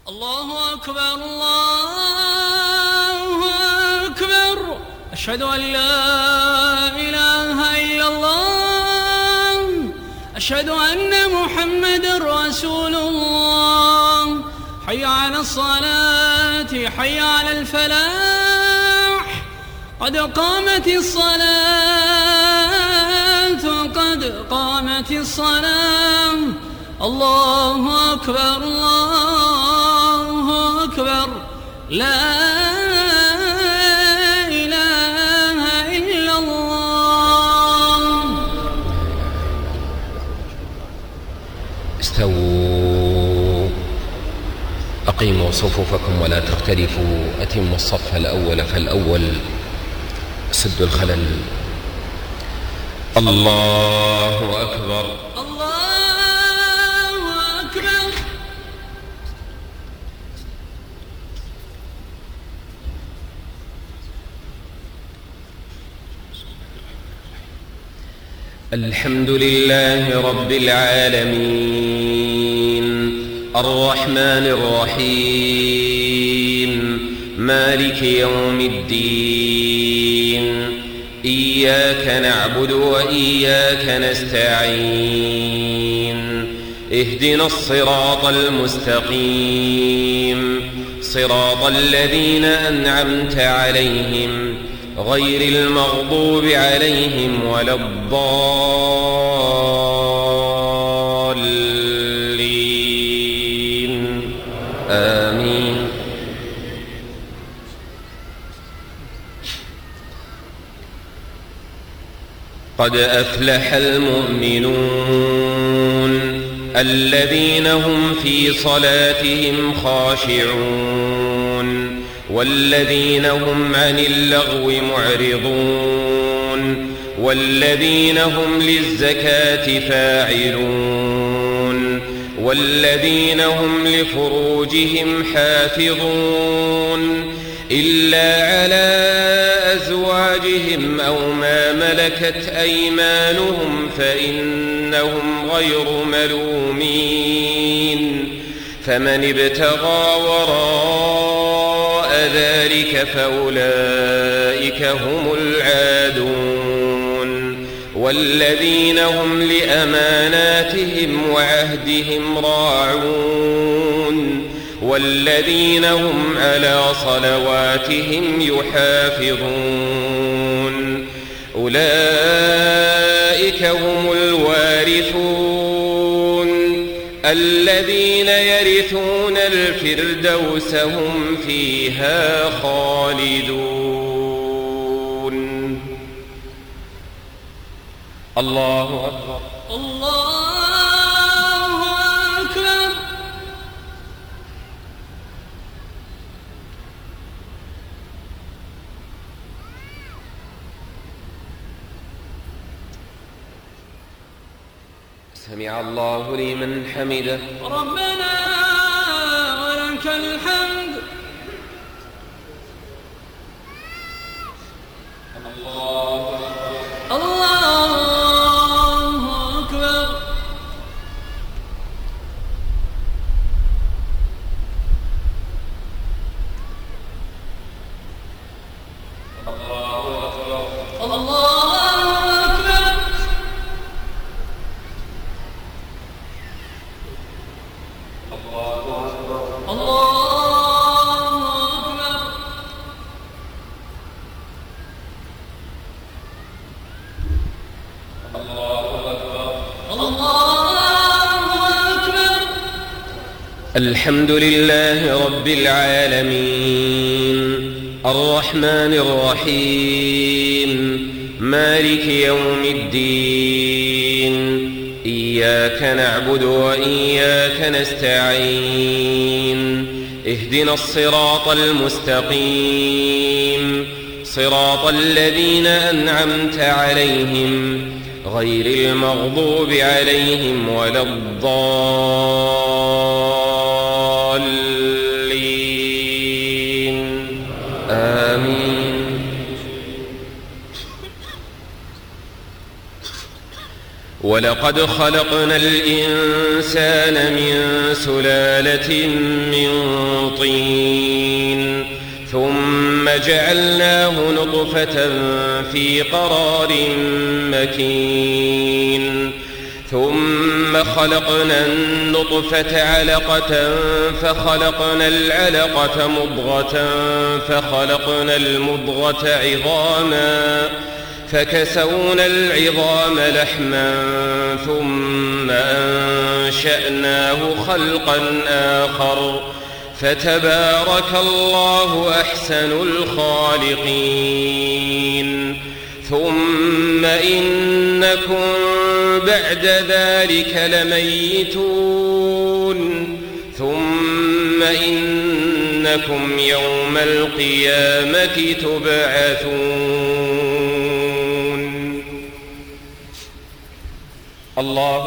الله أكبر الله أكبر أشهد أن لا إله إلا الله أشهد أن محمدًا رسول الله حي على الصلاة حي على الفلاح قد قامت الصلاة قد قامت الصلاة الله أكبر الله أكبر لا إله إلا الله. استووا أقيموا صفوفكم ولا تختلفوا أتموا الصف الأول فالأول سدوا الخلل. الله أكبر الله أكبر. الحمد لله رب العالمين الرحمن الرحيم مالك يوم الدين إياك نعبد وإياك نستعين اهدنا الصراط المستقيم صراط الذين أنعمت عليهم غير المغضوب عليهم ولا الضالين آمين. قد أفلح المؤمنون الذين هم في صلاتهم خاشعون والذين هم عن اللغو معرضون والذين هم للزكاة فاعلون والذين هم لفروجهم حافظون إلا على أزواجهم أو ما ملكت أيمانهم فإنهم غير ملومين فمن ابتغى وراء ذلك فأولئك هم العادون والذين هم لأماناتهم وعهدهم راعون والذين هم على صلواتهم يحافظون أولئك هم الوارثون الذين يرثون الفردوس هم فيها خالدون. الله أكبر الله أكبر. سمع الله لمن حمده ربنا ولك الحمد. الله أكبر. الحمد لله رب العالمين الرحمن الرحيم مالك يوم الدين إياك نعبد وإياك نستعين اهدنا الصراط المستقيم صراط الذين أنعمت عليهم غير المغضوب عليهم ولا الضالين آمين. ولقد خلقنا الإنسان من سلالة من طين ثم جعلناه نطفة في قرار مكين ثم خلقنا النطفة علقة فخلقنا العلقة مضغة فخلقنا المضغة عظاما فكسونا العظام لحما ثم أنشأناه خلقا آخر فتبارك الله أحسن الخالقين ثم إنكم بعد ذلك لميتون ثم إنكم يوم القيامة تبعثون. الله